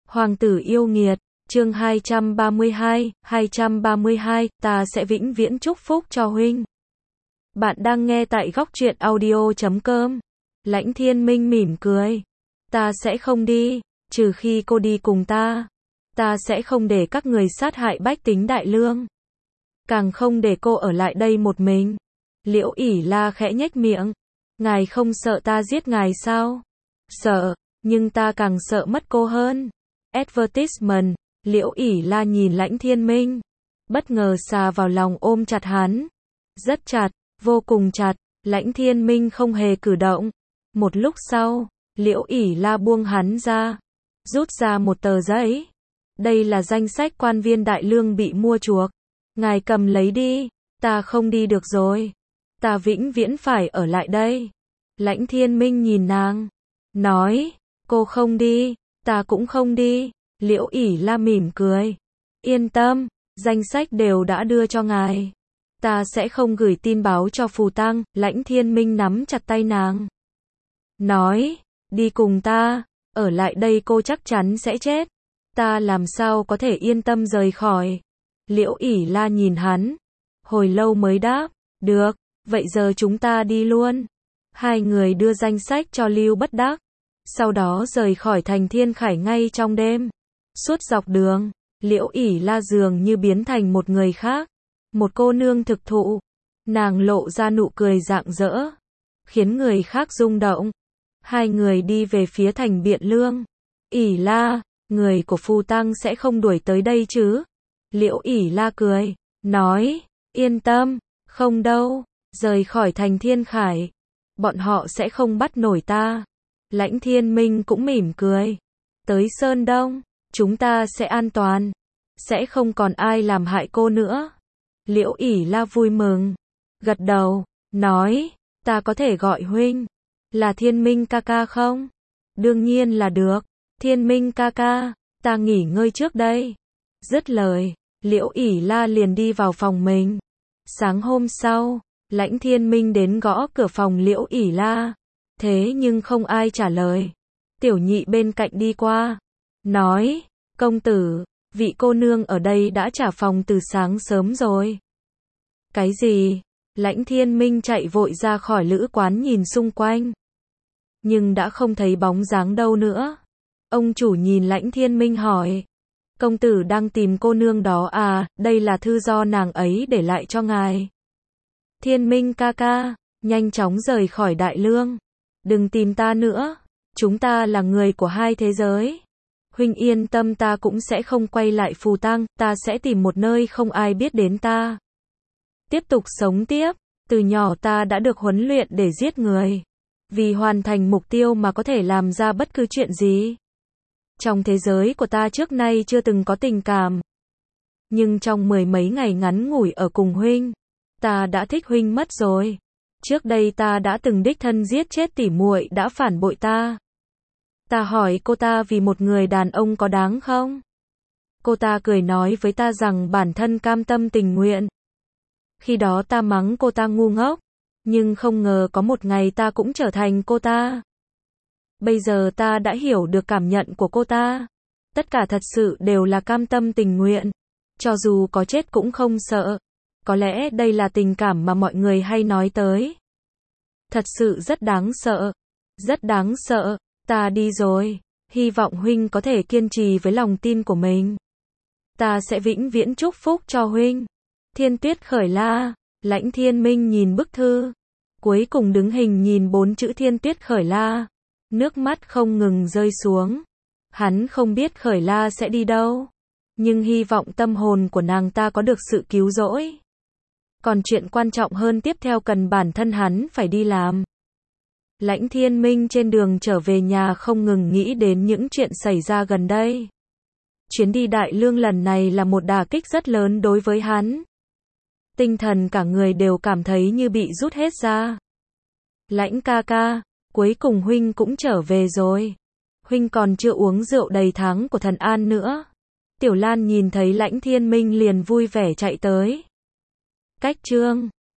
Hoàng tử yêu nghiệt, chương 232, ta sẽ vĩnh viễn chúc phúc cho huynh. Bạn đang nghe tại góc truyện audio.com. Lãnh Thiên Minh mỉm cười. Ta sẽ không đi, trừ khi cô đi cùng ta. Ta sẽ không để các người sát hại bách tính Đại Lương. Càng không để cô ở lại đây một mình. Liễu ỷ La khẽ nhếch miệng. Ngài không sợ ta giết ngài sao? Sợ, nhưng ta càng sợ mất cô hơn. Advertisement, Liễu ỷ La nhìn Lãnh Thiên Minh. Bất ngờ xà vào lòng ôm chặt hắn. Rất chặt, vô cùng chặt. Lãnh Thiên Minh không hề cử động. Một lúc sau, Liễu ỷ La buông hắn ra. Rút ra một tờ giấy. Đây là danh sách quan viên Đại Lương bị mua chuộc. Ngài cầm lấy đi. Ta không đi được rồi. Ta vĩnh viễn phải ở lại đây. Lãnh Thiên Minh nhìn nàng. Nói, cô không đi, ta cũng không đi. Liễu ỷ La mỉm cười. Yên tâm, danh sách đều đã đưa cho ngài. Ta sẽ không gửi tin báo cho Phù Tăng. Lãnh Thiên Minh nắm chặt tay nàng. Nói, đi cùng ta, ở lại đây cô chắc chắn sẽ chết. Ta làm sao có thể yên tâm rời khỏi. Liễu ỷ La nhìn hắn. Hồi lâu mới đáp, được, vậy giờ chúng ta đi luôn. Hai người đưa danh sách cho Lưu Bất Đắc. Sau đó rời khỏi thành Thiên Khải ngay trong đêm. Suốt dọc đường, Liễu ỷ La dường như biến thành một người khác. Một cô nương thực thụ. Nàng lộ ra nụ cười rạng rỡ, khiến người khác rung động. Hai người đi về phía thành Biện Lương. ỷ La, người của Phù Tăng sẽ không đuổi tới đây chứ? Liễu ỷ La cười, nói, yên tâm, không đâu, rời khỏi thành Thiên Khải. Bọn họ sẽ không bắt nổi ta. Lãnh Thiên Minh cũng mỉm cười. Tới Sơn Đông, chúng ta sẽ an toàn. Sẽ không còn ai làm hại cô nữa. Liễu ỷ La vui mừng. Gật đầu, nói, ta có thể gọi huynh là Thiên Minh ca ca không? Đương nhiên là được. Thiên Minh ca ca, ta nghỉ ngơi trước đây. Dứt lời, Liễu ỷ La liền đi vào phòng mình. Sáng hôm sau, Lãnh Thiên Minh đến gõ cửa phòng Liễu ỷ La. Thế nhưng không ai trả lời. Tiểu nhị bên cạnh đi qua. Nói, công tử, vị cô nương ở đây đã trả phòng từ sáng sớm rồi. Cái gì? Lãnh Thiên Minh chạy vội ra khỏi lữ quán nhìn xung quanh. Nhưng đã không thấy bóng dáng đâu nữa. Ông chủ nhìn Lãnh Thiên Minh hỏi. Công tử đang tìm cô nương đó à? Đây là thư do nàng ấy để lại cho ngài. Thiên Minh ca ca, nhanh chóng rời khỏi Đại Lương. Đừng tìm ta nữa. Chúng ta là người của hai thế giới. Huynh yên tâm, ta cũng sẽ không quay lại Phù Tăng. Ta sẽ tìm một nơi không ai biết đến ta. Tiếp tục sống tiếp. Từ nhỏ ta đã được huấn luyện để giết người. Vì hoàn thành mục tiêu mà có thể làm ra bất cứ chuyện gì. Trong thế giới của ta trước nay chưa từng có tình cảm. Nhưng trong mười mấy ngày ngắn ngủi ở cùng huynh, ta đã thích huynh mất rồi. Trước đây ta đã từng đích thân giết chết tỷ muội đã phản bội ta. Ta hỏi cô ta vì một người đàn ông có đáng không? Cô ta cười nói với ta rằng bản thân cam tâm tình nguyện. Khi đó ta mắng cô ta ngu ngốc. Nhưng không ngờ có một ngày ta cũng trở thành cô ta. Bây giờ ta đã hiểu được cảm nhận của cô ta. Tất cả thật sự đều là cam tâm tình nguyện. Cho dù có chết cũng không sợ. Có lẽ đây là tình cảm mà mọi người hay nói tới. Thật sự rất đáng sợ. Rất đáng sợ. Ta đi rồi. Hy vọng huynh có thể kiên trì với lòng tin của mình. Ta sẽ vĩnh viễn chúc phúc cho huynh. Thiên Tuyết Khởi La. Lãnh Thiên Minh nhìn bức thư. Cuối cùng đứng hình nhìn 4 chữ Thiên Tuyết Khởi La. Nước mắt không ngừng rơi xuống. Hắn không biết Khởi La sẽ đi đâu. Nhưng hy vọng tâm hồn của nàng ta có được sự cứu rỗi. Còn chuyện quan trọng hơn tiếp theo cần bản thân hắn phải đi làm. Lãnh Thiên Minh trên đường trở về nhà không ngừng nghĩ đến những chuyện xảy ra gần đây. Chuyến đi Đại Lương lần này là một đả kích rất lớn đối với hắn. Tinh thần cả người đều cảm thấy như bị rút hết ra. Lãnh ca ca, cuối cùng huynh cũng trở về rồi. Huynh còn chưa uống rượu đầy tháng của Thần An nữa. Tiểu Lan nhìn thấy Lãnh Thiên Minh liền vui vẻ chạy tới. Cách chương